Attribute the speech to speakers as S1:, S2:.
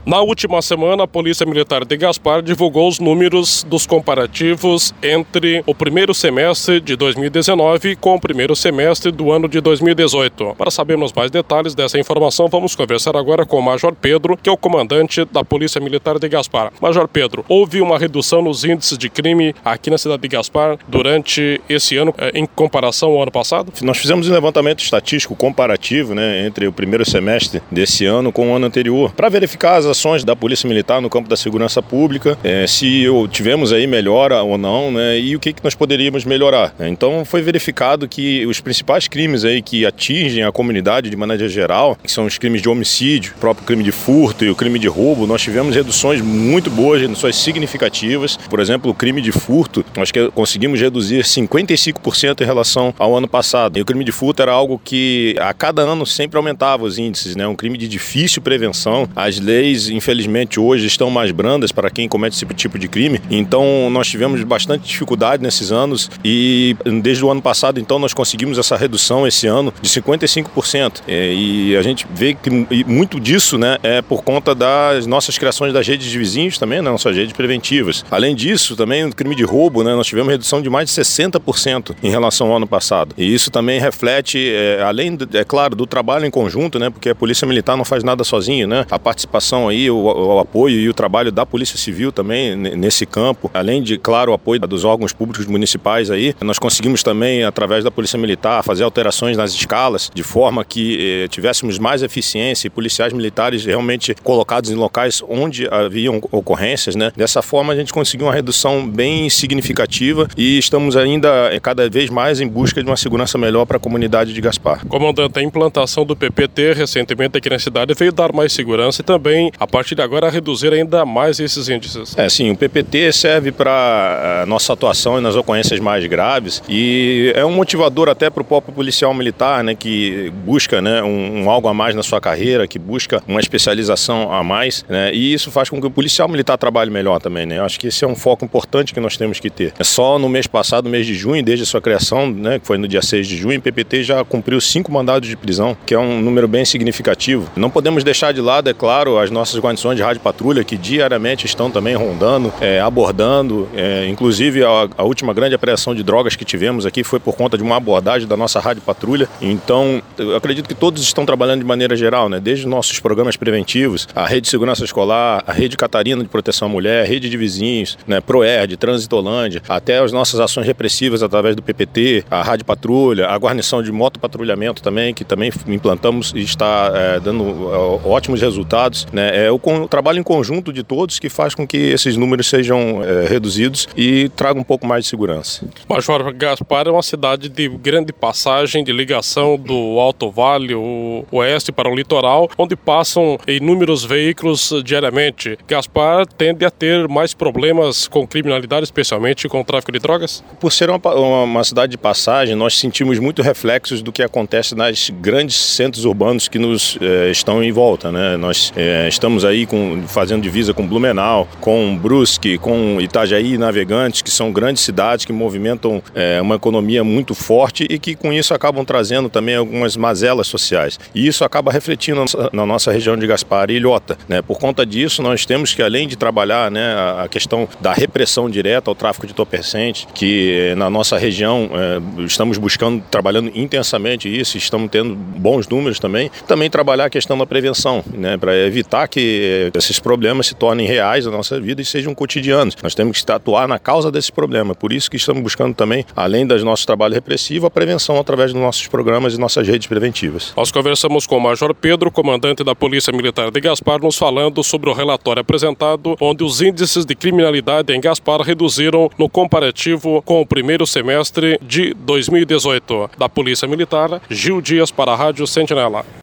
S1: Na última semana, a Polícia Militar de Gaspar divulgou os números dos comparativos entre o primeiro semestre de 2019 com o primeiro semestre do ano de 2018. Para sabermos mais detalhes dessa informação, vamos conversar agora com o Major Pedro, que é o comandante da Polícia Militar de Gaspar. Major Pedro, houve uma redução nos índices de crime aqui na cidade de Gaspar durante esse ano em comparação ao ano passado?
S2: Nós fizemos um levantamento estatístico comparativo, entre o primeiro semestre desse ano com o ano anterior, para verificar as ações da Polícia Militar no campo da segurança pública, se tivemos aí melhora ou não, e o que nós poderíamos melhorar. Então foi verificado que os principais crimes aí que atingem a comunidade de maneira geral, que são os crimes de homicídio, o próprio crime de furto e o crime de roubo, nós tivemos reduções muito boas, reduções significativas. Por exemplo, o crime de furto, nós conseguimos reduzir 55% em relação ao ano passado. E o crime de furto era algo que a cada ano sempre aumentava os índices, um crime de difícil prevenção. As leis, infelizmente, hoje estão mais brandas para quem comete esse tipo de crime. Então, nós tivemos bastante dificuldade nesses anos e desde o ano passado, então, nós conseguimos essa redução esse ano de 55%. E a gente vê que muito disso, é por conta das nossas criações das redes de vizinhos também, nossas redes preventivas. Além disso, também o crime de roubo, nós tivemos redução de mais de 60% em relação ao ano passado. E isso também reflete, além, claro, do trabalho em conjunto, porque a Polícia Militar não faz nada sozinho, A participação aí, o apoio e o trabalho da Polícia Civil também nesse campo, além de, claro, o apoio dos órgãos públicos municipais aí, nós conseguimos também, através da Polícia Militar, fazer alterações nas escalas, de forma que tivéssemos mais eficiência e policiais militares realmente colocados em locais onde haviam ocorrências, Dessa forma, a gente conseguiu uma redução bem significativa e estamos ainda cada vez mais em busca de uma segurança melhor para a comunidade de Gaspar.
S1: Comandante, a implantação do PPT recentemente aqui na cidade veio dar mais segurança e também, a partir de agora, reduzir ainda mais esses índices.
S2: Sim, o PPT serve para a nossa atuação nas ocorrências mais graves e é um motivador até para o próprio policial militar, que busca um algo a mais na sua carreira, que busca uma especialização a mais, e isso faz com que o policial militar trabalhe melhor também, Eu acho que esse é um foco importante que nós temos que ter. Só no mês passado, no mês de junho, desde a sua criação, que foi no dia 6 de junho, o PPT já cumpriu 5 mandados de prisão, que é um número bem significativo. Não podemos deixar de lado, é claro, as nossas guarnições de rádio patrulha, que diariamente estão também rondando, abordando, inclusive a última grande apreensão de drogas que tivemos aqui foi por conta de uma abordagem da nossa rádio patrulha. Então, eu acredito que todos estão trabalhando de maneira geral, desde os nossos programas preventivos, a Rede de Segurança Escolar, a Rede Catarina de Proteção à Mulher, a Rede de Vizinhos, Proerd, Transitolândia, até as nossas ações repressivas através do PPT, a rádio patrulha, a guarnição de motopatrulhamento também, que também implantamos e está dando ótimos resultados. É o trabalho em conjunto de todos que faz com que esses números sejam reduzidos e tragam um pouco mais de segurança.
S1: Major, Gaspar é uma cidade de grande passagem, de ligação do Alto Vale, o oeste para o litoral, onde passam inúmeros veículos diariamente. Gaspar tende a ter mais problemas com criminalidade, especialmente com o tráfico de drogas?
S2: Por ser uma cidade de passagem, nós sentimos muito reflexos do que acontece nas grandes centros urbanos que nos estão em volta, Nós estamos aí fazendo divisa com Blumenau, com Brusque, com Itajaí e Navegantes, que são grandes cidades que movimentam uma economia muito forte e que com isso acabam trazendo também algumas mazelas sociais. E isso acaba refletindo na nossa região de Gaspar e Ilhota. Por conta disso, nós temos que, além de trabalhar a questão da repressão direta ao tráfico de entorpecentes, que na nossa região estamos trabalhando intensamente isso, estamos tendo bons números também trabalhar a questão da prevenção, para evitar que esses problemas se tornem reais na nossa vida e sejam cotidianos. Nós temos que atuar na causa desse problema. Por isso que estamos buscando também, além do nosso trabalho repressivo, a prevenção através dos nossos programas e nossas redes preventivas.
S1: Nós conversamos com o Major Pedro, comandante da Polícia Militar de Gaspar, nos falando sobre o relatório apresentado, onde os índices de criminalidade em Gaspar reduziram no comparativo com o primeiro semestre de 2018. Da Polícia Militar, Gil Dias para a Rádio Sentinela.